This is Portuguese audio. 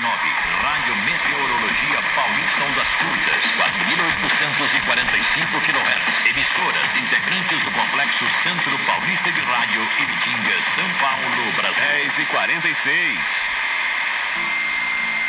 Rádio Meteorologia Paulista Ondas Curtas, 4.845 kHz. Emissoras integrantes do Complexo Centro Paulista de Rádio, Ibitinga, São Paulo, Brasil. 10h46.